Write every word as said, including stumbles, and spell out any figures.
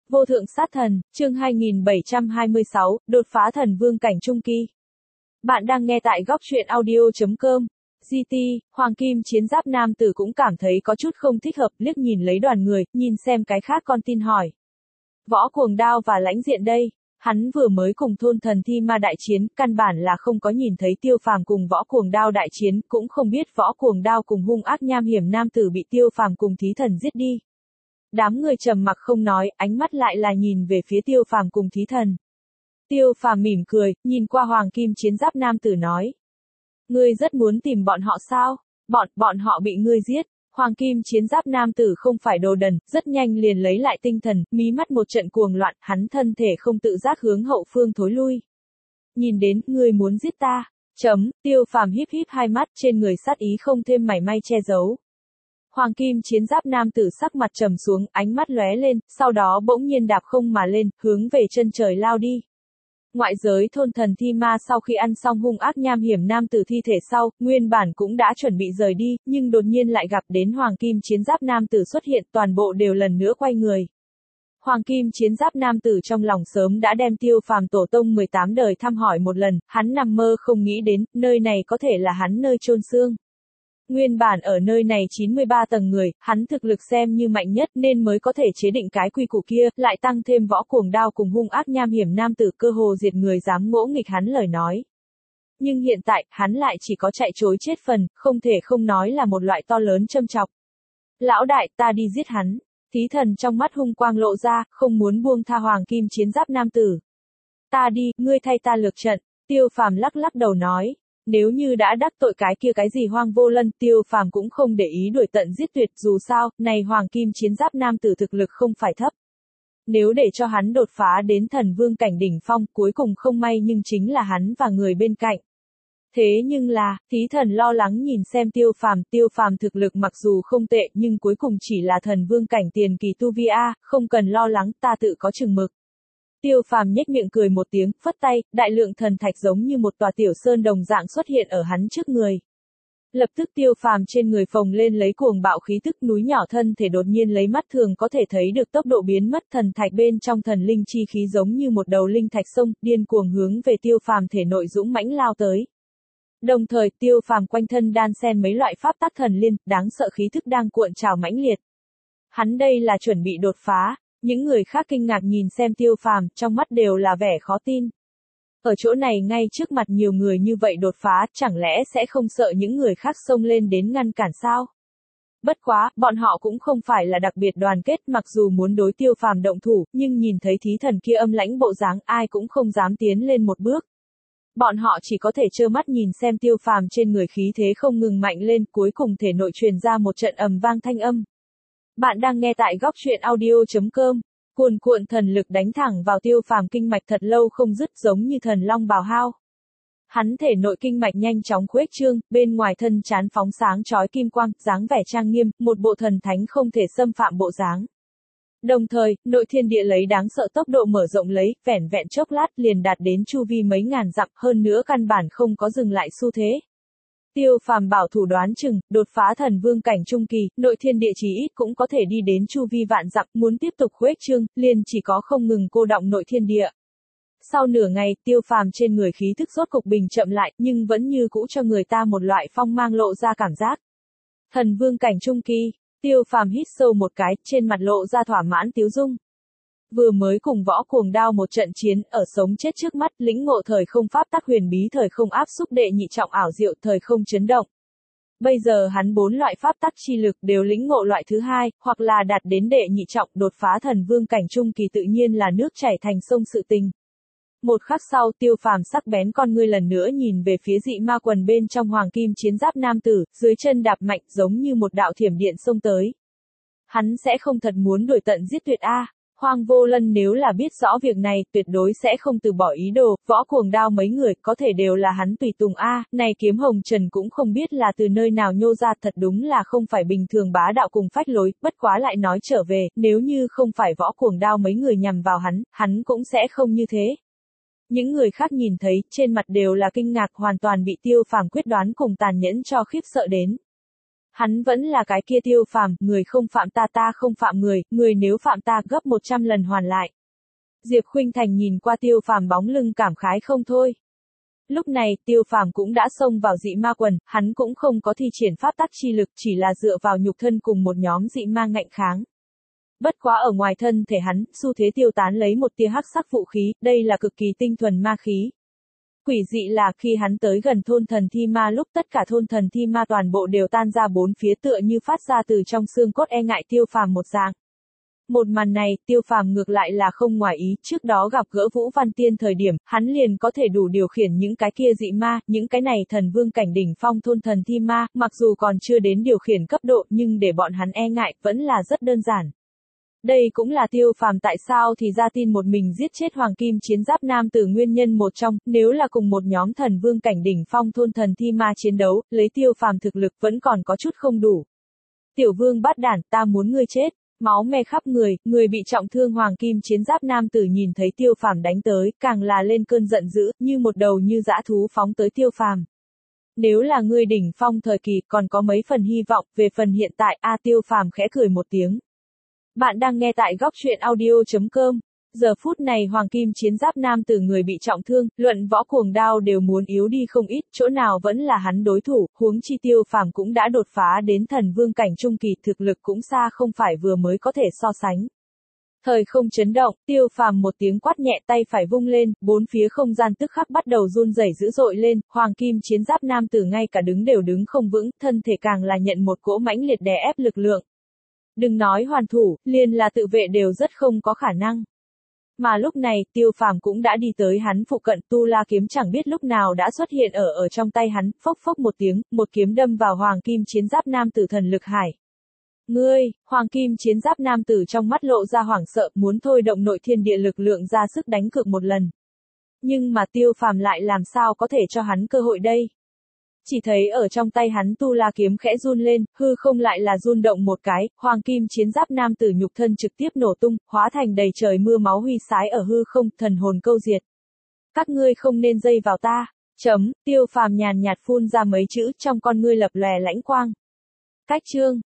Vô thượng sát thần, chương hai nghìn bảy trăm hai mươi sáu, đột phá thần vương cảnh trung kỳ. Bạn đang nghe tại góc truyện audio chấm com. giê tê, Hoàng Kim Chiến Giáp nam tử cũng cảm thấy có chút không thích hợp, liếc nhìn lấy đoàn người, nhìn xem cái khác con tin hỏi. Võ Cuồng Đao và Lãnh Diện đây, hắn vừa mới cùng thôn thần thi ma đại chiến, căn bản là không có nhìn thấy Tiêu Phàm cùng Võ Cuồng Đao đại chiến, cũng không biết Võ Cuồng Đao cùng hung ác nham hiểm nam tử bị Tiêu Phàm cùng Thí Thần giết đi. Đám người trầm mặc không nói, ánh mắt lại là nhìn về phía Tiêu Phàm cùng Thí Thần. Tiêu Phàm mỉm cười, nhìn qua Hoàng Kim Chiến Giáp nam tử nói. Ngươi rất muốn tìm bọn họ sao? Bọn, bọn họ bị ngươi giết. Hoàng Kim Chiến Giáp nam tử không phải đồ đần, rất nhanh liền lấy lại tinh thần, mí mắt một trận cuồng loạn, hắn thân thể không tự giác hướng hậu phương thối lui. Nhìn đến, ngươi muốn giết ta. Chấm, Tiêu Phàm híp híp hai mắt, trên người sát ý không thêm mảy may che giấu. Hoàng Kim Chiến Giáp nam tử sắc mặt trầm xuống, ánh mắt lóe lên, sau đó bỗng nhiên đạp không mà lên, hướng về chân trời lao đi. Ngoại giới thôn thần thi ma sau khi ăn xong hung ác nham hiểm nam tử thi thể sau, nguyên bản cũng đã chuẩn bị rời đi, nhưng đột nhiên lại gặp đến Hoàng Kim Chiến Giáp nam tử xuất hiện, toàn bộ đều lần nữa quay người. Hoàng Kim Chiến Giáp nam tử trong lòng sớm đã đem Tiêu Phàm tổ tông mười tám đời thăm hỏi một lần, hắn nằm mơ không nghĩ đến, nơi này có thể là hắn nơi chôn xương. Nguyên bản ở nơi này chín mươi ba tầng người, hắn thực lực xem như mạnh nhất nên mới có thể chế định cái quy củ kia, lại tăng thêm Võ Cuồng Đao cùng hung ác nham hiểm nam tử cơ hồ diệt người dám ngỗ nghịch hắn lời nói. Nhưng hiện tại, hắn lại chỉ có chạy trối chết phần, không thể không nói là một loại to lớn châm chọc. Lão đại, ta đi giết hắn. Thí Thần trong mắt hung quang lộ ra, không muốn buông tha Hoàng Kim Chiến Giáp nam tử. Ta đi, ngươi thay ta lược trận. Tiêu Phàm lắc lắc đầu nói. Nếu như đã đắc tội cái kia cái gì Hoang Vô Lân, Tiêu Phàm cũng không để ý đuổi tận giết tuyệt, dù sao, này Hoàng Kim Chiến Giáp nam tử thực lực không phải thấp. Nếu để cho hắn đột phá đến thần vương cảnh đỉnh phong, cuối cùng không may nhưng chính là hắn và người bên cạnh. Thế nhưng là, Thí Thần lo lắng nhìn xem Tiêu Phàm, Tiêu Phàm thực lực mặc dù không tệ, nhưng cuối cùng chỉ là thần vương cảnh tiền kỳ tu vi a, không cần lo lắng, ta tự có chừng mực. Tiêu Phàm nhếch miệng cười một tiếng, phất tay, đại lượng thần thạch giống như một tòa tiểu sơn đồng dạng xuất hiện ở hắn trước người. Lập tức Tiêu Phàm trên người phồng lên lấy cuồng bạo khí tức, núi nhỏ thân thể đột nhiên lấy mắt thường có thể thấy được tốc độ biến mất, thần thạch bên trong thần linh chi khí giống như một đầu linh thạch sông, điên cuồng hướng về Tiêu Phàm thể nội dũng mãnh lao tới. Đồng thời, Tiêu Phàm quanh thân đan xen mấy loại pháp tắc thần liên, đáng sợ khí thức đang cuộn trào mãnh liệt. Hắn đây là chuẩn bị đột phá. Những người khác kinh ngạc nhìn xem Tiêu Phàm, trong mắt đều là vẻ khó tin. Ở chỗ này ngay trước mặt nhiều người như vậy đột phá, chẳng lẽ sẽ không sợ những người khác xông lên đến ngăn cản sao? Bất quá, bọn họ cũng không phải là đặc biệt đoàn kết, mặc dù muốn đối Tiêu Phàm động thủ, nhưng nhìn thấy Thí Thần kia âm lãnh bộ dáng, ai cũng không dám tiến lên một bước. Bọn họ chỉ có thể trơ mắt nhìn xem Tiêu Phàm trên người khí thế không ngừng mạnh lên, cuối cùng thể nội truyền ra một trận ầm vang thanh âm. Bạn đang nghe tại góc truyện audio chấm com. Cuồn cuộn thần lực đánh thẳng vào Tiêu Phàm kinh mạch thật lâu không dứt, giống như thần long bào hao. Hắn thể nội kinh mạch nhanh chóng khuếch trương, bên ngoài thân trán phóng sáng chói kim quang, dáng vẻ trang nghiêm, một bộ thần thánh không thể xâm phạm bộ dáng. Đồng thời, nội thiên địa lấy đáng sợ tốc độ mở rộng lấy, vẻn vẹn chốc lát liền đạt đến chu vi mấy ngàn dặm, hơn nữa căn bản không có dừng lại xu thế. Tiêu Phàm bảo thủ đoán chừng, đột phá thần vương cảnh trung kỳ, nội thiên địa chí ít cũng có thể đi đến chu vi vạn dặm, muốn tiếp tục khuếch trương, liền chỉ có không ngừng cô đọng nội thiên địa. Sau nửa ngày, Tiêu Phàm trên người khí thức rốt cục bình chậm lại, nhưng vẫn như cũ cho người ta một loại phong mang lộ ra cảm giác. Thần vương cảnh trung kỳ, Tiêu Phàm hít sâu một cái, trên mặt lộ ra thỏa mãn tiếu dung. Vừa mới cùng Võ Cuồng Đao một trận chiến, ở sống chết trước mắt, lĩnh ngộ thời không pháp tắc huyền bí, thời không áp xúc đệ nhị trọng ảo diệu, thời không chấn động. Bây giờ hắn bốn loại pháp tắc chi lực đều lĩnh ngộ loại thứ hai, hoặc là đạt đến đệ nhị trọng, đột phá thần vương cảnh trung kỳ tự nhiên là nước chảy thành sông sự tình. Một khắc sau, Tiêu Phàm sắc bén con ngươi lần nữa nhìn về phía dị ma quần bên trong Hoàng Kim Chiến Giáp nam tử, dưới chân đạp mạnh giống như một đạo thiểm điện xông tới. Hắn sẽ không thật muốn đuổi tận giết tuyệt a. Hoang Vô Lân nếu là biết rõ việc này, tuyệt đối sẽ không từ bỏ ý đồ, Võ Cuồng Đao mấy người, có thể đều là hắn tùy tùng a, này Kiếm Hồng Trần cũng không biết là từ nơi nào nhô ra, thật đúng là không phải bình thường bá đạo cùng phách lối, bất quá lại nói trở về, nếu như không phải Võ Cuồng Đao mấy người nhằm vào hắn, hắn cũng sẽ không như thế. Những người khác nhìn thấy, trên mặt đều là kinh ngạc, hoàn toàn bị Tiêu Phàm quyết đoán cùng tàn nhẫn cho khiếp sợ đến. Hắn vẫn là cái kia Tiêu Phàm, người không phạm ta ta không phạm người, người nếu phạm ta gấp một trăm lần hoàn lại. Diệp Khuynh Thành nhìn qua Tiêu Phàm bóng lưng cảm khái không thôi. Lúc này, Tiêu Phàm cũng đã xông vào dị ma quần, hắn cũng không có thi triển pháp tắc chi lực, chỉ là dựa vào nhục thân cùng một nhóm dị ma ngạnh kháng. Bất quá ở ngoài thân thể hắn, xu thế tiêu tán lấy một tia hắc sắc vũ khí, đây là cực kỳ tinh thuần ma khí. Quỷ dị là khi hắn tới gần thôn thần thi ma lúc tất cả thôn thần thi ma toàn bộ đều tan ra bốn phía tựa như phát ra từ trong xương cốt e ngại Tiêu Phàm một dạng. Một màn này, Tiêu Phàm ngược lại là không ngoài ý, trước đó gặp gỡ Vũ Văn Tiên thời điểm, hắn liền có thể đủ điều khiển những cái kia dị ma, những cái này thần vương cảnh đỉnh phong thôn thần thi ma, mặc dù còn chưa đến điều khiển cấp độ nhưng để bọn hắn e ngại, vẫn là rất đơn giản. Đây cũng là Tiêu Phàm tại sao thì ra tin một mình giết chết Hoàng Kim Chiến Giáp Nam Tử nguyên nhân một trong, nếu là cùng một nhóm thần vương cảnh đỉnh phong thôn thần thi ma chiến đấu, lấy Tiêu Phàm thực lực vẫn còn có chút không đủ. Tiểu Vương bát đản, ta muốn ngươi chết. Máu me khắp người, người bị trọng thương Hoàng Kim Chiến Giáp Nam Tử nhìn thấy Tiêu Phàm đánh tới, càng là lên cơn giận dữ, như một đầu như dã thú phóng tới Tiêu Phàm. Nếu là ngươi đỉnh phong thời kỳ, còn có mấy phần hy vọng, về phần hiện tại, a Tiêu Phàm khẽ cười một tiếng. Bạn đang nghe tại góc truyện audio chấm com. Giờ phút này Hoàng Kim Chiến Giáp Nam Tử người bị trọng thương, luận võ cuồng đao đều muốn yếu đi không ít, chỗ nào vẫn là hắn đối thủ, huống chi Tiêu Phàm cũng đã đột phá đến thần vương cảnh trung kỳ, thực lực cũng xa không phải vừa mới có thể so sánh. Thời không chấn động, Tiêu Phàm một tiếng quát nhẹ tay phải vung lên, bốn phía không gian tức khắc bắt đầu run rẩy dữ dội lên, Hoàng Kim Chiến Giáp Nam Tử ngay cả đứng đều đứng không vững, thân thể càng là nhận một cỗ mãnh liệt đè ép lực lượng. Đừng nói hoàn thủ, liền là tự vệ đều rất không có khả năng. Mà lúc này, Tiêu Phàm cũng đã đi tới hắn phụ cận, tu la kiếm chẳng biết lúc nào đã xuất hiện ở ở trong tay hắn, phốc phốc một tiếng, một kiếm đâm vào Hoàng Kim Chiến Giáp Nam Tử thần lực hải. Ngươi, Hoàng Kim Chiến Giáp Nam Tử trong mắt lộ ra hoảng sợ, muốn thôi động nội thiên địa lực lượng ra sức đánh cược một lần. Nhưng mà Tiêu Phàm lại làm sao có thể cho hắn cơ hội đây? Chỉ thấy ở trong tay hắn tu la kiếm khẽ run lên, hư không lại là run động một cái, Hoàng Kim Chiến Giáp Nam Tử nhục thân trực tiếp nổ tung, hóa thành đầy trời mưa máu huy sái ở hư không, thần hồn câu diệt. Các ngươi không nên dây vào ta. Chấm, Tiêu Phàm nhàn nhạt phun ra mấy chữ, trong con ngươi lập lòe lãnh quang. Cách chương